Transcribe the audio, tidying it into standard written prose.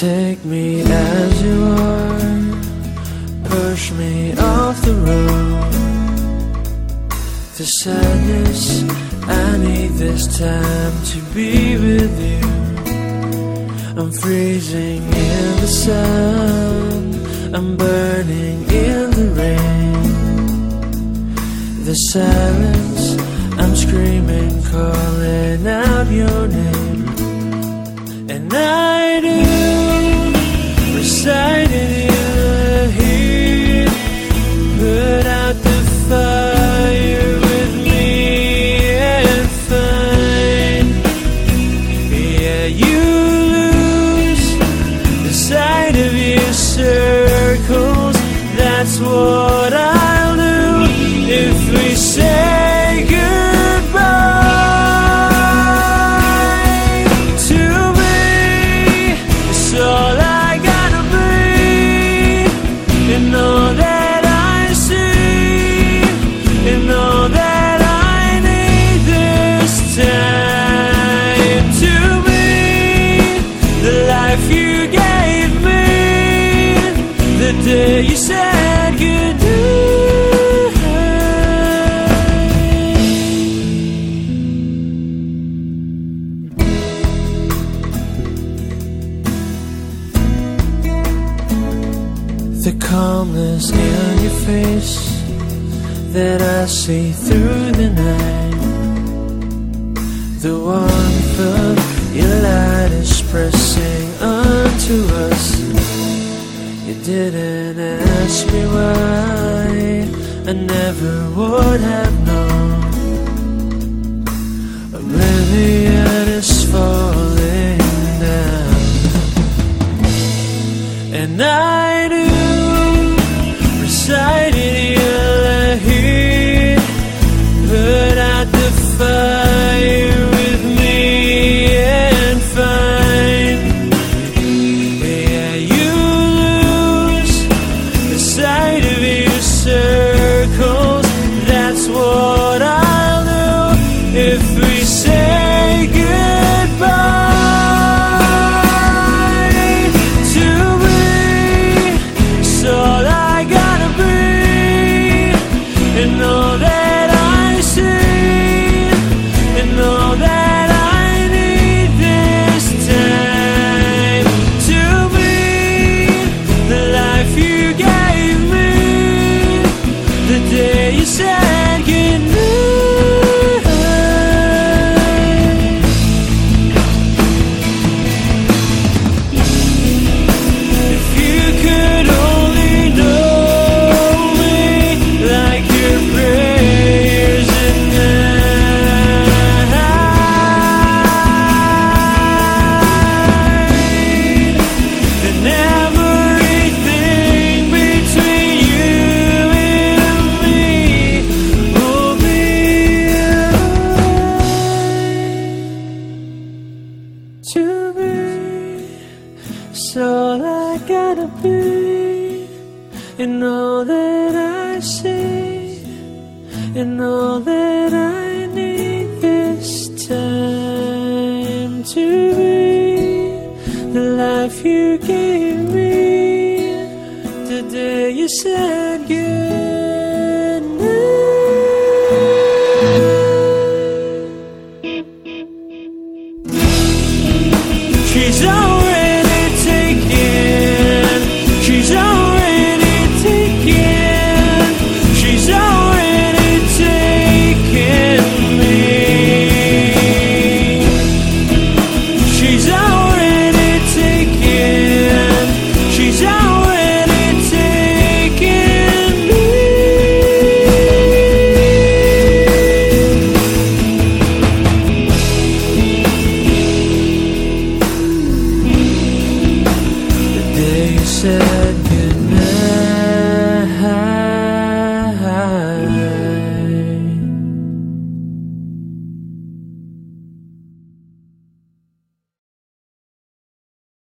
Take me as you are, push me off the road. The sadness, I need this time to be with you. I'm freezing in the sun, I'm burning in the rain. The silence, I'm screaming, calling out your name. And I do recite in your heat, put out the fire with me and find, yeah, you lose the sight of your circles. That's what I'll do if we say goodbye. To me, it's all I gotta be, and all that I see, and all that I need this time. To me, the life you gave me, the day you said goodbye. The calmness in your face that I see through the night, the warmth of your light is pressing onto us. You didn't ask me why, I never would have known. Oblivion is falling down, and I do recite in your heat, put out the fire with me and find, yeah, you lose the sight of your circles. That's what I'll do if we say goodbye. To me, it's all I gotta be, and all that I see, and all that I need this time. To me, the life you gave me, the day you said goodnight. If you could only know me like your prayers at night, then everything between you and me will be alright. To me, it's all I gotta be, and all that I see, and all that I need this time. To be the life you gave me, the day you said goodnight. She's already taken, she's already taken, she's already taken me. She's already taken, she's already taken me. The day you said